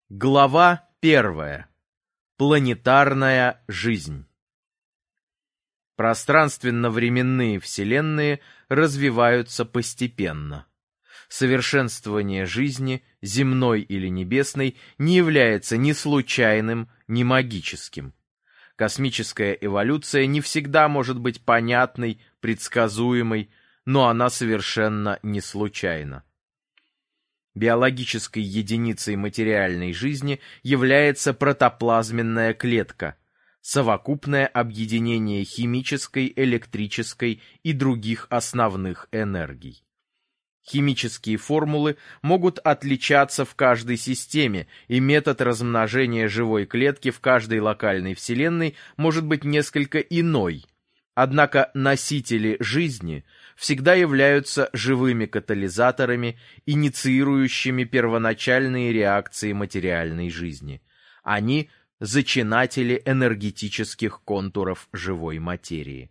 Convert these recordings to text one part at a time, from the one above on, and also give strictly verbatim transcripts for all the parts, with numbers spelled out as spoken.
Глава первая. Планетарная жизнь. Пространственно-временные вселенные развиваются постепенно. Совершенствование жизни, земной или небесной, не является ни случайным, ни магическим. Космическая эволюция не всегда может быть понятной, предсказуемой, но она совершенно не случайна. Биологической единицей материальной жизни является протоплазменная клетка, совокупное объединение химической, электрической и других основных энергий. Химические формулы могут отличаться в каждой системе, и метод размножения живой клетки в каждой локальной вселенной может быть несколько иной. Однако носители жизни всегда являются живыми катализаторами, инициирующими первоначальные реакции материальной жизни. Они – зачинатели энергетических контуров живой материи.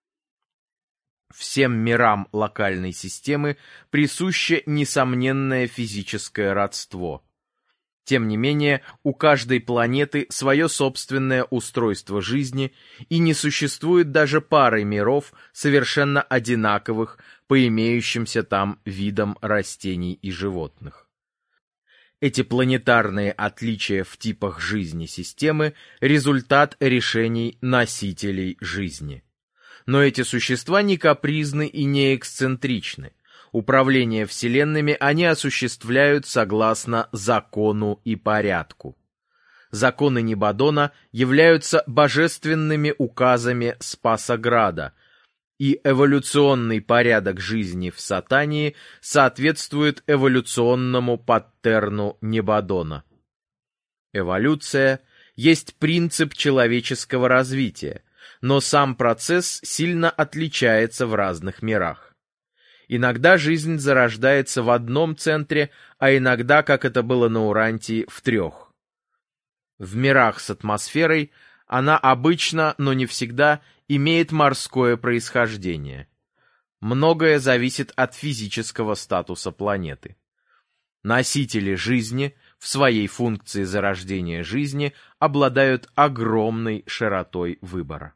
Всем мирам локальной системы присуще несомненное физическое родство. Тем не менее, у каждой планеты свое собственное устройство жизни, и не существует даже пары миров, совершенно одинаковых по имеющимся там видам растений и животных. Эти планетарные отличия в типах жизни системы – результат решений носителей жизни. Но эти существа не капризны и не эксцентричны. Управление вселенными они осуществляют согласно закону и порядку. Законы Нибадона являются божественными указами Спасограда, и эволюционный порядок жизни в Сатании соответствует эволюционному паттерну Нибадона. Эволюция есть принцип человеческого развития, но сам процесс сильно отличается в разных мирах. Иногда жизнь зарождается в одном центре, а иногда, как это было на Урантии, в трех. В мирах с атмосферой она обычно, но не всегда, имеет морское происхождение. Многое зависит от физического статуса планеты. Носители жизни в своей функции зарождения жизни обладают огромной широтой выбора.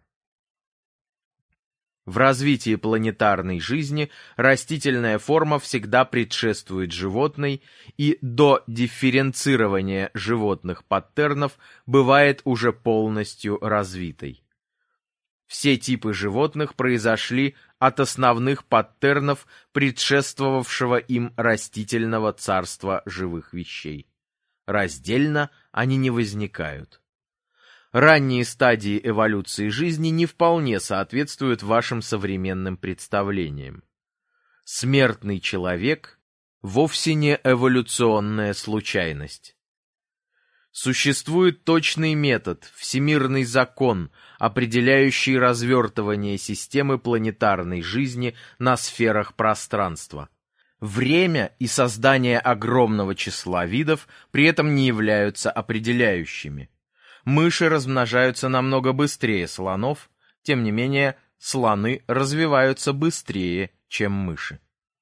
В развитии планетарной жизни растительная форма всегда предшествует животной, и до дифференцирования животных паттернов бывает уже полностью развитой. Все типы животных произошли от основных паттернов предшествовавшего им растительного царства живых вещей. Раздельно они не возникают. Ранние стадии эволюции жизни не вполне соответствуют вашим современным представлениям. Смертный человек вовсе не эволюционная случайность. Существует точный метод, всемирный закон, определяющий развертывание системы планетарной жизни на сферах пространства. Время и создание огромного числа видов при этом не являются определяющими. Мыши размножаются намного быстрее слонов, тем не менее, слоны развиваются быстрее, чем мыши.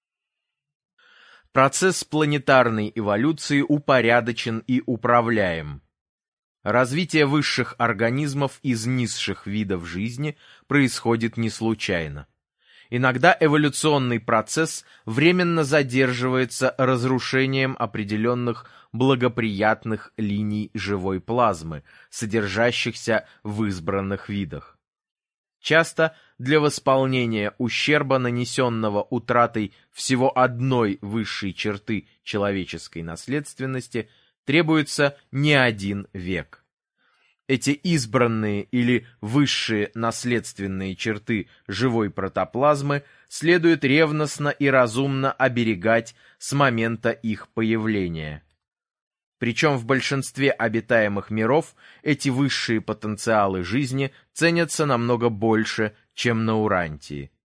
Процесс планетарной эволюции упорядочен и управляем. Развитие высших организмов из низших видов жизни происходит не случайно. Иногда эволюционный процесс временно задерживается разрушением определенных благоприятных линий живой плазмы, содержащихся в избранных видах. Часто для восполнения ущерба, нанесенного утратой всего одной высшей черты человеческой наследственности, требуется не один век. Эти избранные или высшие наследственные черты живой протоплазмы следует ревностно и разумно оберегать с момента их появления. Причем в большинстве обитаемых миров эти высшие потенциалы жизни ценятся намного больше, чем на Урантии.